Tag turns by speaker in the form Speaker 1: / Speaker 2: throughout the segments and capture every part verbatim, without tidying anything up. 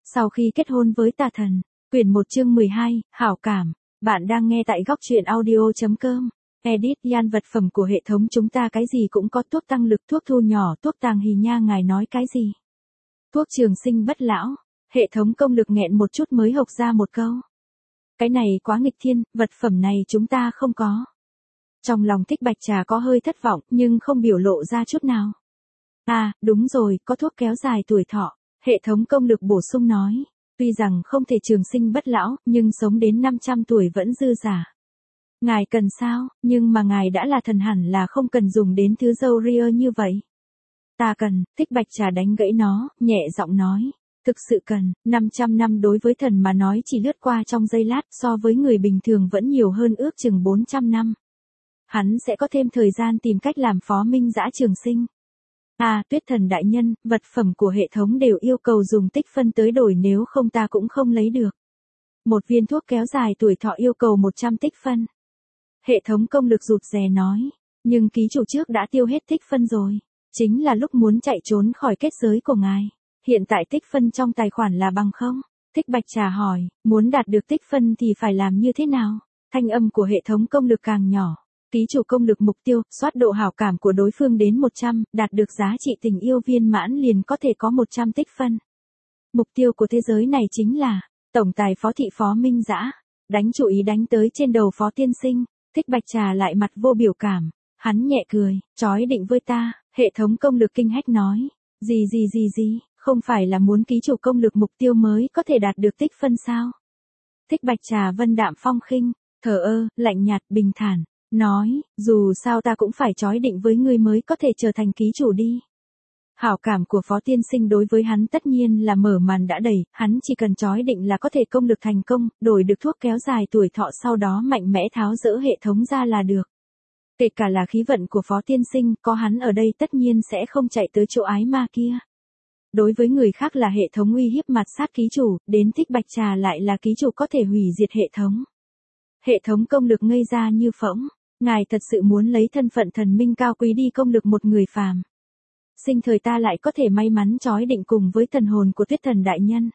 Speaker 1: Sau khi kết hôn với tà thần, quyển một chương mười hai, hảo cảm, bạn đang nghe tại góc truyện audio.com. Edit Yan vật phẩm của hệ thống chúng ta cái gì cũng có, thuốc tăng lực, thuốc thu nhỏ, thuốc tàng hì nha, ngài nói cái gì? Thuốc trường sinh bất lão, hệ thống công lực nghẹn một chút mới hộc ra một câu. Cái này quá nghịch thiên, vật phẩm này chúng ta không có. Trong lòng Thích Bạch Trà có hơi thất vọng, nhưng không biểu lộ ra chút nào. À, đúng rồi, có thuốc kéo dài tuổi thọ, hệ thống công lực bổ sung nói. Tuy rằng không thể trường sinh bất lão, nhưng sống đến năm trăm tuổi vẫn dư giả. Ngài cần sao, nhưng mà ngài đã là thần hẳn là không cần dùng đến thứ dâu ria như vậy. Ta cần, Thích Bạch Trà đánh gãy nó, nhẹ giọng nói. Thực sự cần, năm trăm năm đối với thần mà nói chỉ lướt qua trong giây lát, so với người bình thường vẫn nhiều hơn ước chừng bốn trăm năm. Hắn sẽ có thêm thời gian tìm cách làm Phó Minh Dã trường sinh. À, Tuyết Thần đại nhân, vật phẩm của hệ thống đều yêu cầu dùng tích phân tới đổi, nếu không ta cũng không lấy được. Một viên thuốc kéo dài tuổi thọ yêu cầu một trăm tích phân. Hệ thống công lực rụt rè nói, nhưng ký chủ trước đã tiêu hết tích phân rồi. Chính là lúc muốn chạy trốn khỏi kết giới của ngài. Hiện tại tích phân trong tài khoản là bằng không? Thích Bạch Trà hỏi, muốn đạt được tích phân thì phải làm như thế nào? Thanh âm của hệ thống công lực càng nhỏ. Ký chủ công lực mục tiêu, soát độ hảo cảm của đối phương đến một trăm, đạt được giá trị tình yêu viên mãn liền có thể có một trăm tích phân. Mục tiêu của thế giới này chính là tổng tài Phó thị Phó Minh Dã. Đánh chủ ý đánh tới trên đầu Phó tiên sinh. Thích Bạch Trà lại mặt vô biểu cảm. Hắn nhẹ cười, chói định với ta, hệ thống công lực kinh hách nói. Gì gì gì gì, không phải là muốn ký chủ công lực mục tiêu mới có thể đạt được tích phân sao? Thích Bạch Trà vân đạm phong khinh, thờ ơ, lạnh nhạt, bình thản. Nói, dù sao ta cũng phải chói định với ngươi mới có thể trở thành ký chủ đi. Hảo cảm của Phó tiên sinh đối với hắn tất nhiên là mở màn đã đầy, hắn chỉ cần chói định là có thể công lực thành công, đổi được thuốc kéo dài tuổi thọ, sau đó mạnh mẽ tháo dỡ hệ thống ra là được. Kể cả là khí vận của Phó tiên sinh, có hắn ở đây tất nhiên sẽ không chạy tới chỗ ái ma kia. Đối với người khác là hệ thống uy hiếp mặt sát ký chủ, đến Thích Bạch Trà lại là ký chủ có thể hủy diệt hệ thống. Hệ thống công lực ngây ra như phỗng. Ngài thật sự muốn lấy thân phận thần minh cao quý đi công lực một người phàm. Sinh thời ta lại có thể may mắn chói định cùng với thần hồn của Tuyết Thần đại nhân.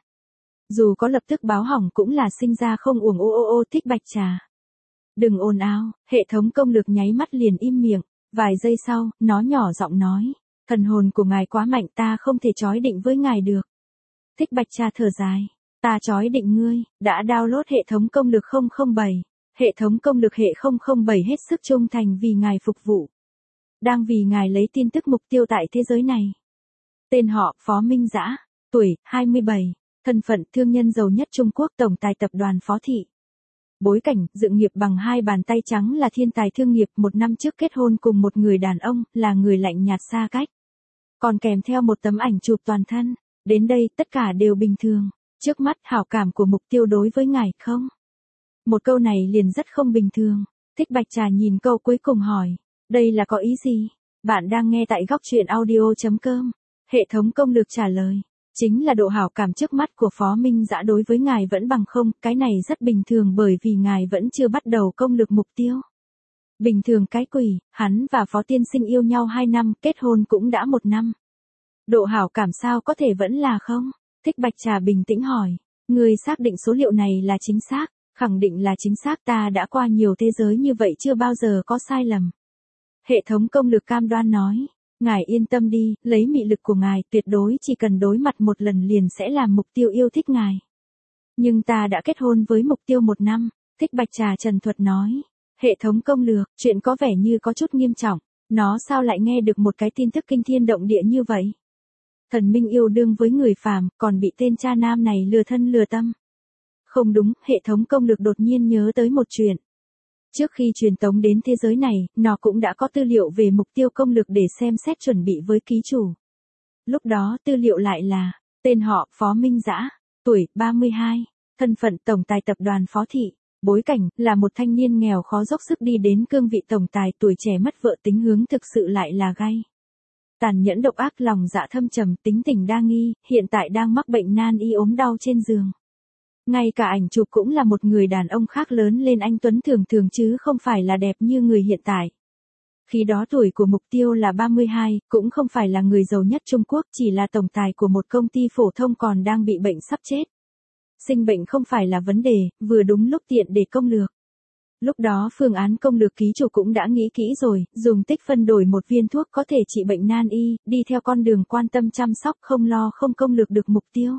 Speaker 1: Dù có lập tức báo hỏng cũng là sinh ra không uổng. Ô ô ô Thích Bạch Trà. Đừng ồn ào, hệ thống công lực nháy mắt liền im miệng. Vài giây sau, nó nhỏ giọng nói. Thần hồn của ngài quá mạnh, ta không thể chói định với ngài được. Thích Bạch Trà thở dài. Ta chói định ngươi, đã download hệ thống công lực không không bảy. Hệ thống công lực hệ không không bảy hết sức trung thành vì ngài phục vụ. Đang vì ngài lấy tin tức mục tiêu tại thế giới này. Tên họ Phó Minh Dã, tuổi hai mươi bảy, thân phận thương nhân giàu nhất Trung Quốc, tổng tài tập đoàn Phó thị. Bối cảnh, dự nghiệp bằng hai bàn tay trắng, là thiên tài thương nghiệp, một năm trước kết hôn cùng một người đàn ông, là người lạnh nhạt xa cách. Còn kèm theo một tấm ảnh chụp toàn thân. Đến đây tất cả đều bình thường. Trước mắt hảo cảm của mục tiêu đối với ngài không? Một câu này liền rất không bình thường. Thích Bạch Trà nhìn câu cuối cùng hỏi. Đây là có ý gì? Bạn đang nghe tại góc truyện audio.com. Hệ thống công lực trả lời. Chính là độ hảo cảm trước mắt của Phó Minh Dã đối với ngài vẫn bằng không. Cái này rất bình thường bởi vì ngài vẫn chưa bắt đầu công lực mục tiêu. Bình thường cái quỷ, hắn và Phó tiên sinh yêu nhau hai năm, kết hôn cũng đã một năm. Độ hảo cảm sao có thể vẫn là không? Thích Bạch Trà bình tĩnh hỏi. Người xác định số liệu này là chính xác? Khẳng định là chính xác, ta đã qua nhiều thế giới như vậy chưa bao giờ có sai lầm. Hệ thống công lực cam đoan nói. Ngài yên tâm đi, lấy mị lực của ngài tuyệt đối chỉ cần đối mặt một lần liền sẽ làm mục tiêu yêu thích ngài. Nhưng ta đã kết hôn với mục tiêu một năm, Thích Bạch Trà trần thuật nói. Hệ thống công lược, chuyện có vẻ như có chút nghiêm trọng, nó sao lại nghe được một cái tin tức kinh thiên động địa như vậy? Thần minh yêu đương với người phàm, còn bị tên cha nam này lừa thân lừa tâm. Không đúng, hệ thống công lực đột nhiên nhớ tới một chuyện. Trước khi truyền tống đến thế giới này, nó cũng đã có tư liệu về mục tiêu công lực để xem xét chuẩn bị với ký chủ. Lúc đó tư liệu lại là, tên họ Phó Minh Dã, tuổi ba mươi hai, thân phận tổng tài tập đoàn Phó thị, bối cảnh là một thanh niên nghèo khó dốc sức đi đến cương vị tổng tài, tuổi trẻ mất vợ, tính hướng thực sự lại là gay. Tàn nhẫn độc ác, lòng dạ thâm trầm, tính tình đa nghi, hiện tại đang mắc bệnh nan y ốm đau trên giường. Ngay cả ảnh chụp cũng là một người đàn ông khác lớn lên anh tuấn thường thường chứ không phải là đẹp như người hiện tại. Khi đó tuổi của mục tiêu là ba mươi hai, cũng không phải là người giàu nhất Trung Quốc, chỉ là tổng tài của một công ty phổ thông còn đang bị bệnh sắp chết. Sinh bệnh không phải là vấn đề, vừa đúng lúc tiện để công lược. Lúc đó phương án công lược ký chủ cũng đã nghĩ kỹ rồi, dùng tích phân đổi một viên thuốc có thể trị bệnh nan y, đi theo con đường quan tâm chăm sóc không lo không công lược được mục tiêu.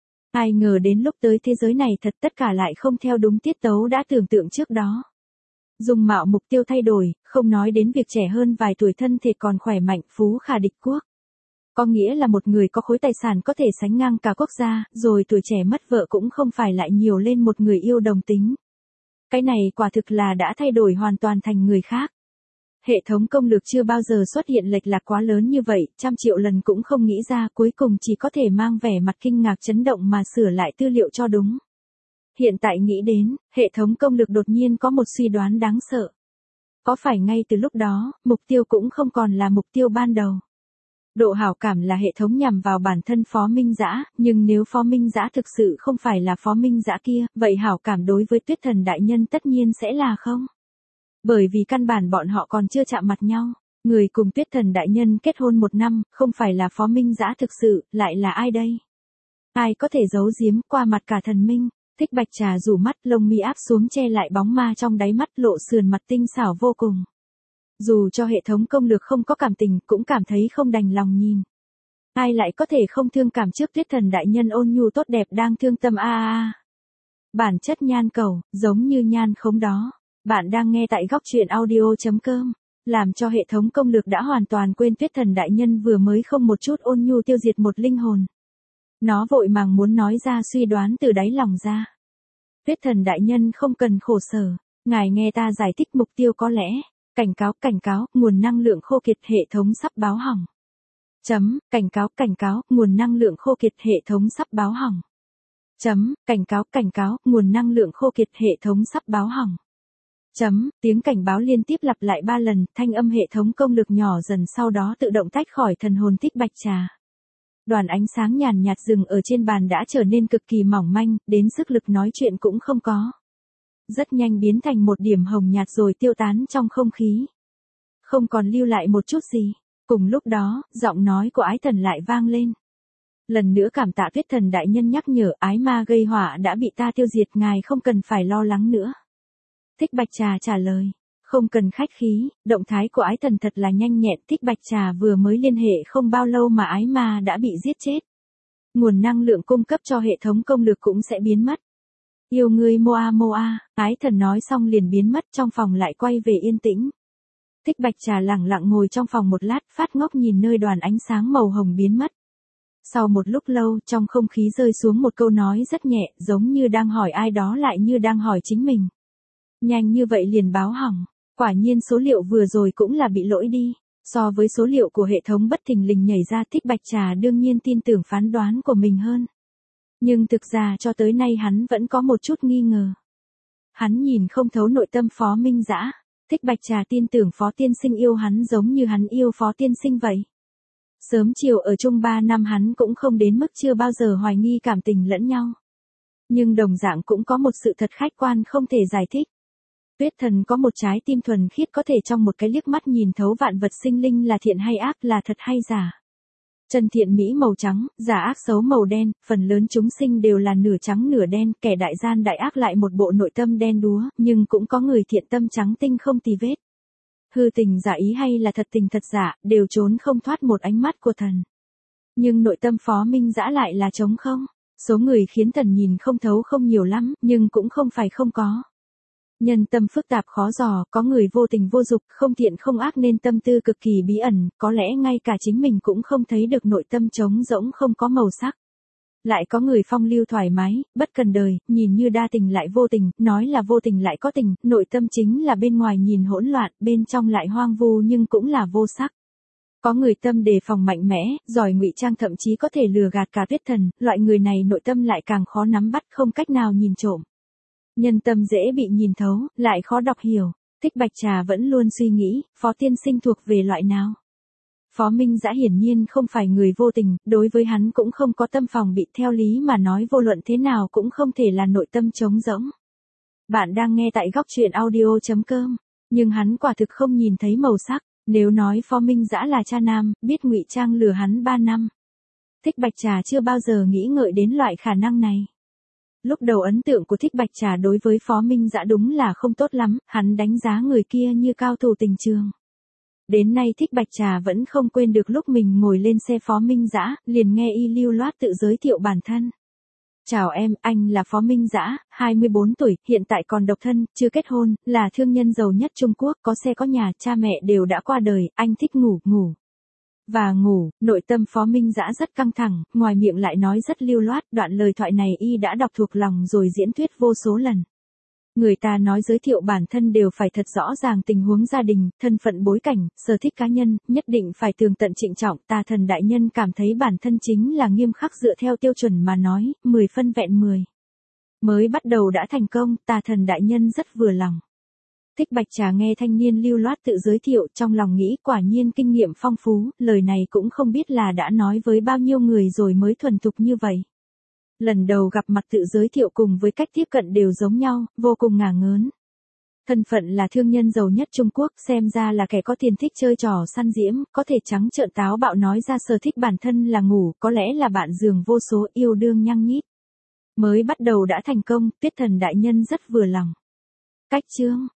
Speaker 1: Ai ngờ đến lúc tới thế giới này thật tất cả lại không theo đúng tiết tấu đã tưởng tượng trước đó. Dung mạo mục tiêu thay đổi, không nói đến việc trẻ hơn vài tuổi thân thể còn khỏe mạnh phú khả địch quốc. Có nghĩa là một người có khối tài sản có thể sánh ngang cả quốc gia, rồi tuổi trẻ mất vợ cũng không phải lại nhiều lên một người yêu đồng tính. Cái này quả thực là đã thay đổi hoàn toàn thành người khác. Hệ thống công lược chưa bao giờ xuất hiện lệch lạc quá lớn như vậy, trăm triệu lần cũng không nghĩ ra, cuối cùng chỉ có thể mang vẻ mặt kinh ngạc chấn động mà sửa lại tư liệu cho đúng. Hiện tại nghĩ đến, hệ thống công lược đột nhiên có một suy đoán đáng sợ. Có phải ngay từ lúc đó, mục tiêu cũng không còn là mục tiêu ban đầu? Độ hảo cảm là hệ thống nhằm vào bản thân Phó Minh Dã, nhưng nếu Phó Minh Dã thực sự không phải là Phó Minh Dã kia, vậy hảo cảm đối với Tuyết Thần đại nhân tất nhiên sẽ là không. Bởi vì căn bản bọn họ còn chưa chạm mặt nhau, người cùng Tuyết Thần đại nhân kết hôn một năm, không phải là Phó Minh Dã thực sự, lại là ai đây? Ai có thể giấu giếm qua mặt cả thần minh? Thích Bạch Trà rủ mắt, lông mi áp xuống che lại bóng ma trong đáy mắt, lộ sườn mặt tinh xảo vô cùng. Dù cho hệ thống công lược không có cảm tình, cũng cảm thấy không đành lòng nhìn. Ai lại có thể không thương cảm trước Tuyết Thần đại nhân ôn nhu tốt đẹp đang thương tâm a a a. Bản chất nhan cầu, giống như nhan khống đó. Bạn đang nghe tại góc truyện audio chấm com. Làm cho hệ thống công lược đã hoàn toàn quên Tuyết Thần đại nhân vừa mới không một chút ôn nhu tiêu diệt một linh hồn. Nó vội màng muốn nói ra suy đoán từ đáy lòng ra. Tuyết Thần đại nhân không cần khổ sở, ngài nghe ta giải thích mục tiêu có lẽ. Cảnh cáo, cảnh cáo, nguồn năng lượng khô kiệt hệ thống sắp báo hỏng. Chấm, cảnh cáo, cảnh cáo, nguồn năng lượng khô kiệt hệ thống sắp báo hỏng. Chấm, cảnh cáo, cảnh cáo, nguồn năng lượng khô kiệt hệ thống sắp báo hỏng. Chấm, tiếng cảnh báo liên tiếp lặp lại ba lần, thanh âm hệ thống công lực nhỏ dần sau đó tự động tách khỏi thần hồn Thích Bạch Trà. Đoàn ánh sáng nhàn nhạt dừng ở trên bàn đã trở nên cực kỳ mỏng manh, đến sức lực nói chuyện cũng không có. Rất nhanh biến thành một điểm hồng nhạt rồi tiêu tán trong không khí. Không còn lưu lại một chút gì. Cùng lúc đó, giọng nói của Ái Thần lại vang lên. Lần nữa cảm tạ Tuyết Thần đại nhân nhắc nhở, ái ma gây họa đã bị ta tiêu diệt, ngài không cần phải lo lắng nữa. Thích Bạch Trà trả lời. Không cần khách khí, động thái của Ái Thần thật là nhanh nhẹn. Thích Bạch Trà vừa mới liên hệ không bao lâu mà ái ma đã bị giết chết. Nguồn năng lượng cung cấp cho hệ thống công lực cũng sẽ biến mất. Yêu ngươi Moa Moa, Ái Thần nói xong liền biến mất, trong phòng lại quay về yên tĩnh. Thích Bạch Trà lẳng lặng ngồi trong phòng một lát, phát ngốc nhìn nơi đoàn ánh sáng màu hồng biến mất. Sau một lúc lâu, trong không khí rơi xuống một câu nói rất nhẹ, giống như đang hỏi ai đó lại như đang hỏi chính mình. Nhanh như vậy liền báo hỏng, quả nhiên số liệu vừa rồi cũng là bị lỗi đi. So với số liệu của hệ thống bất thình lình nhảy ra, Thích Bạch Trà đương nhiên tin tưởng phán đoán của mình hơn. Nhưng thực ra cho tới nay hắn vẫn có một chút nghi ngờ. Hắn nhìn không thấu nội tâm Phó Minh Dã. Thích Bạch Trà tin tưởng Phó tiên sinh yêu hắn giống như hắn yêu Phó tiên sinh vậy. Sớm chiều ở chung ba năm hắn cũng không đến mức chưa bao giờ hoài nghi cảm tình lẫn nhau. Nhưng đồng dạng cũng có một sự thật khách quan không thể giải thích. Tuyết Thần có một trái tim thuần khiết có thể trong một cái liếc mắt nhìn thấu vạn vật sinh linh là thiện hay ác, là thật hay giả. Chân thiện mỹ màu trắng, giả ác xấu màu đen, phần lớn chúng sinh đều là nửa trắng nửa đen, kẻ đại gian đại ác lại một bộ nội tâm đen đúa, nhưng cũng có người thiện tâm trắng tinh không tì vết. Hư tình giả ý hay là thật tình thật giả, đều trốn không thoát một ánh mắt của thần. Nhưng nội tâm Phó Minh Dã lại là trống không. Số người khiến thần nhìn không thấu không nhiều lắm, nhưng cũng không phải không có. Nhân tâm phức tạp khó dò, có người vô tình vô dục, không thiện không ác nên tâm tư cực kỳ bí ẩn, có lẽ ngay cả chính mình cũng không thấy được nội tâm trống rỗng không có màu sắc. Lại có người phong lưu thoải mái, bất cần đời, nhìn như đa tình lại vô tình, nói là vô tình lại có tình, nội tâm chính là bên ngoài nhìn hỗn loạn, bên trong lại hoang vu nhưng cũng là vô sắc. Có người tâm đề phòng mạnh mẽ, giỏi ngụy trang thậm chí có thể lừa gạt cả Tuyết Thần, loại người này nội tâm lại càng khó nắm bắt, không cách nào nhìn trộm. Nhân tâm dễ bị nhìn thấu, lại khó đọc hiểu. Thích Bạch Trà vẫn luôn suy nghĩ, Phó tiên sinh thuộc về loại nào. Phó Minh Dã hiển nhiên không phải người vô tình, đối với hắn cũng không có tâm phòng bị, theo lý mà nói vô luận thế nào cũng không thể là nội tâm trống rỗng. Bạn đang nghe tại góc truyện audio chấm com, nhưng hắn quả thực không nhìn thấy màu sắc. Nếu nói Phó Minh Dã là cha nam, biết ngụy trang lừa hắn ba năm. Thích Bạch Trà chưa bao giờ nghĩ ngợi đến loại khả năng này. Lúc đầu ấn tượng của Thích Bạch Trà đối với Phó Minh Dã đúng là không tốt lắm, hắn đánh giá người kia như cao thủ tình trường. Đến nay Thích Bạch Trà vẫn không quên được lúc mình ngồi lên xe Phó Minh Dã, liền nghe y lưu loát tự giới thiệu bản thân. Chào em, anh là Phó Minh Dã, hai mươi bốn tuổi, hiện tại còn độc thân, chưa kết hôn, là thương nhân giàu nhất Trung Quốc, có xe có nhà, cha mẹ đều đã qua đời, anh thích ngủ, ngủ. Và ngủ, nội tâm Phó Minh Dã rất căng thẳng, ngoài miệng lại nói rất lưu loát, đoạn lời thoại này y đã đọc thuộc lòng rồi diễn thuyết vô số lần. Người ta nói giới thiệu bản thân đều phải thật rõ ràng tình huống gia đình, thân phận bối cảnh, sở thích cá nhân, nhất định phải tường tận trịnh trọng. Tà Thần đại nhân cảm thấy bản thân chính là nghiêm khắc dựa theo tiêu chuẩn mà nói, mười phân vẹn mười. Mới bắt đầu đã thành công, Tà Thần đại nhân rất vừa lòng. Thích Bạch Trà nghe thanh niên lưu loát tự giới thiệu, trong lòng nghĩ quả nhiên kinh nghiệm phong phú, lời này cũng không biết là đã nói với bao nhiêu người rồi mới thuần thục như vậy. Lần đầu gặp mặt tự giới thiệu cùng với cách tiếp cận đều giống nhau, vô cùng ngả ngớn. Thân phận là thương nhân giàu nhất Trung Quốc, xem ra là kẻ có tiền thích chơi trò săn diễm, có thể trắng trợn táo bạo nói ra sở thích bản thân là ngủ, có lẽ là bạn giường vô số, yêu đương nhăng nhít. Mới bắt đầu đã thành công, Tiết Thần đại nhân rất vừa lòng. Cách chương